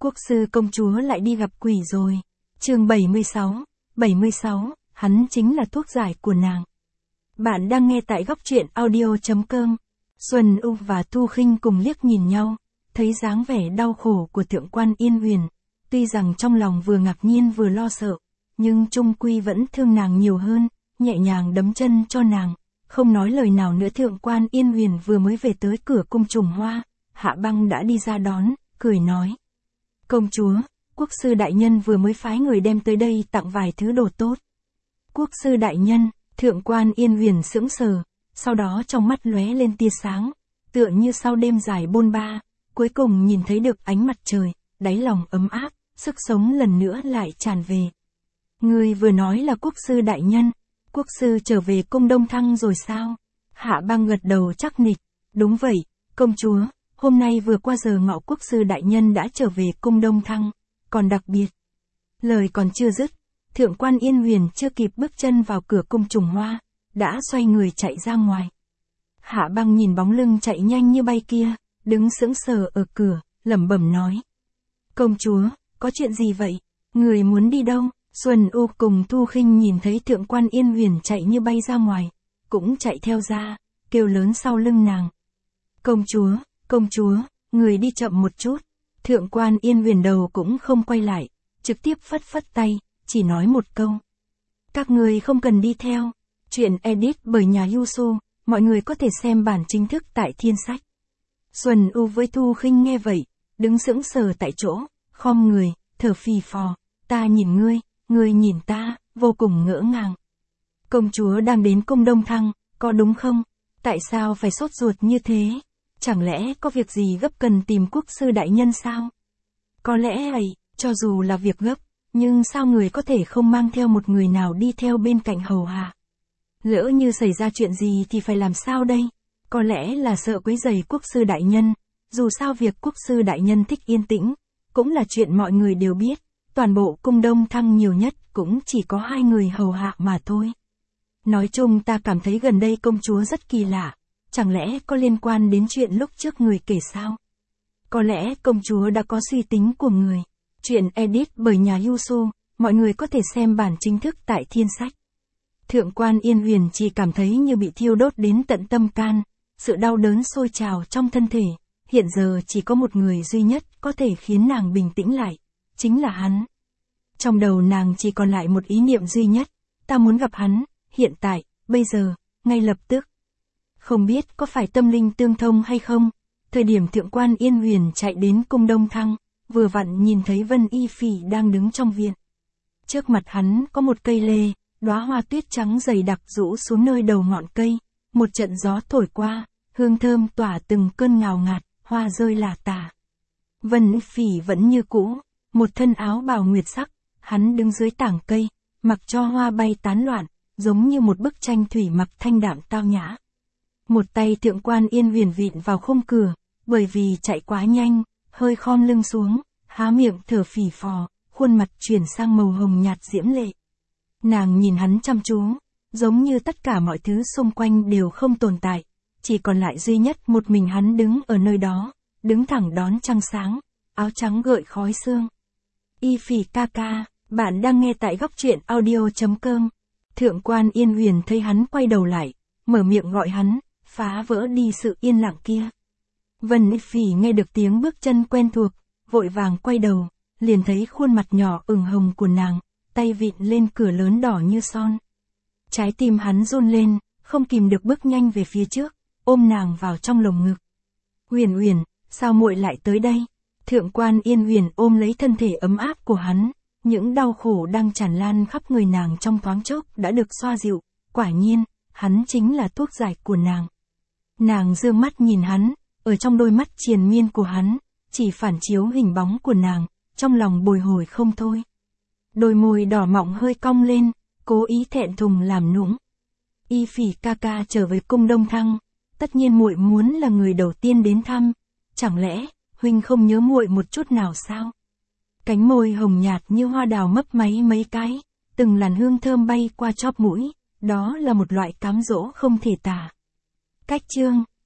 Quốc sư công chúa lại đi gặp quỷ rồi. Chương 76, hắn chính là thuốc giải của nàng. Bạn đang nghe tại góc truyện audio.com. Xuân U và Thu Khinh cùng liếc nhìn nhau, thấy dáng vẻ đau khổ của Thượng quan Yên Huyền, tuy rằng trong lòng vừa ngạc nhiên vừa lo sợ, nhưng chung quy vẫn thương nàng nhiều hơn, nhẹ nhàng đấm chân cho nàng, không nói lời nào nữa. Thượng quan Yên Huyền vừa mới về tới cửa cung Trùng Hoa, Hạ Băng đã đi ra đón, cười nói: "Công chúa, quốc sư đại nhân vừa mới phái người đem tới đây tặng vài thứ đồ tốt." Quốc sư đại nhân? Thượng quan Yên Huyền sững sờ, sau đó trong mắt lóe lên tia sáng, tựa như sau đêm dài bôn ba, cuối cùng nhìn thấy được ánh mặt trời, đáy lòng ấm áp, sức sống lần nữa lại tràn về. "Ngươi vừa nói là quốc sư đại nhân, quốc sư trở về cung Đông Thăng rồi sao?" Hạ Băng gật đầu chắc nịch: "Đúng vậy, công chúa, hôm nay vừa qua giờ ngọ quốc sư đại nhân đã trở về cung Đông Thăng, còn đặc biệt." Lời còn chưa dứt, Thượng quan Yên Huyền chưa kịp bước chân vào cửa cung Trùng Hoa, đã xoay người chạy ra ngoài. Hạ Băng nhìn bóng lưng chạy nhanh như bay kia, đứng sững sờ ở cửa, lẩm bẩm nói: "Công chúa, có chuyện gì vậy? Người muốn đi đâu?" Xuân U cùng Thu Khinh nhìn thấy Thượng quan Yên Huyền chạy như bay ra ngoài, cũng chạy theo ra, kêu lớn sau lưng nàng: công chúa, người đi chậm một chút." Thượng quan Yên Huyền đầu cũng không quay lại, trực tiếp phất phất tay, chỉ nói một câu: "Các người không cần đi theo." Chuyện edit bởi nhà Yusu, mọi người có thể xem bản chính thức tại Thiên Sách. Xuân U với Thu Khinh nghe vậy, đứng sững sờ tại chỗ, khom người, thở phì phò: "Ta nhìn ngươi, ngươi nhìn ta", vô cùng ngỡ ngàng. "Công chúa đang đến cung Đông Thăng, có đúng không? Tại sao phải sốt ruột như thế? Chẳng lẽ có việc gì gấp cần tìm quốc sư đại nhân sao?" "Có lẽ ấy, cho dù là việc gấp, nhưng sao người có thể không mang theo một người nào đi theo bên cạnh hầu hạ? Lỡ như xảy ra chuyện gì thì phải làm sao đây? Có lẽ là sợ quấy rầy quốc sư đại nhân, dù sao việc quốc sư đại nhân thích yên tĩnh, cũng là chuyện mọi người đều biết, toàn bộ cung Đông Thăng nhiều nhất cũng chỉ có 2 người hầu hạ mà thôi. Nói chung ta cảm thấy gần đây công chúa rất kỳ lạ, chẳng lẽ có liên quan đến chuyện lúc trước người kể sao? Có lẽ công chúa đã có suy tính của người." Chuyện edit bởi nhà Yusu, mọi người có thể xem bản chính thức tại Thiên Sách. Thượng quan Yên Huyền chỉ cảm thấy như bị thiêu đốt đến tận tâm can, sự đau đớn sôi trào trong thân thể, hiện giờ chỉ có một người duy nhất có thể khiến nàng bình tĩnh lại, chính là hắn. Trong đầu nàng chỉ còn lại một ý niệm duy nhất: ta muốn gặp hắn, hiện tại, bây giờ, ngay lập tức. Không biết có phải tâm linh tương thông hay không, thời điểm Thượng quan Yên Huyền chạy đến cung Đông Thăng, vừa vặn nhìn thấy Vân Y Phỉ đang đứng trong viện. Trước mặt hắn có một cây lê, đóa hoa tuyết trắng dày đặc rũ xuống nơi đầu ngọn cây, một trận gió thổi qua, hương thơm tỏa từng cơn ngào ngạt, hoa rơi lả tả. Vân Y Phỉ vẫn như cũ, một thân áo bào nguyệt sắc, hắn đứng dưới tảng cây, mặc cho hoa bay tán loạn, giống như một bức tranh thủy mặc thanh đạm tao nhã. Một tay Thượng quan Yên Huyền vịn vào khung cửa, bởi vì chạy quá nhanh, hơi khom lưng xuống, há miệng thở phì phò, khuôn mặt chuyển sang màu hồng nhạt diễm lệ. Nàng nhìn hắn chăm chú, giống như tất cả mọi thứ xung quanh đều không tồn tại, chỉ còn lại duy nhất một mình hắn đứng ở nơi đó, đứng thẳng đón trăng sáng, áo trắng gợi khói sương. "Y Phỉ ca ca, bạn đang nghe tại góc truyện audio.com. Thượng quan Yên Huyền thấy hắn quay đầu lại, mở miệng gọi hắn, phá vỡ đi sự yên lặng kia. Vân Y Phỉ nghe được tiếng bước chân quen thuộc, vội vàng quay đầu, liền thấy khuôn mặt nhỏ ửng hồng của nàng, tay vịn lên cửa lớn đỏ như son. Trái tim hắn run lên, không kìm được bước nhanh về phía trước, ôm nàng vào trong lồng ngực. "Huyền Huyền, sao muội lại tới đây?" Thượng quan Yên Huyền ôm lấy thân thể ấm áp của hắn, những đau khổ đang tràn lan khắp người nàng trong thoáng chốc đã được xoa dịu, quả nhiên, hắn chính là thuốc giải của nàng. Nàng dương mắt nhìn hắn, ở trong đôi mắt triền miên của hắn, chỉ phản chiếu hình bóng của nàng, trong lòng bồi hồi không thôi. Đôi môi đỏ mọng hơi cong lên, cố ý thẹn thùng làm nũng. "Y Phỉ ca ca trở về cung Đông Thăng, tất nhiên muội muốn là người đầu tiên đến thăm, chẳng lẽ huynh không nhớ muội một chút nào sao?" Cánh môi hồng nhạt như hoa đào mấp máy mấy cái, từng làn hương thơm bay qua chóp mũi, đó là một loại cám dỗ không thể tả. Cách chương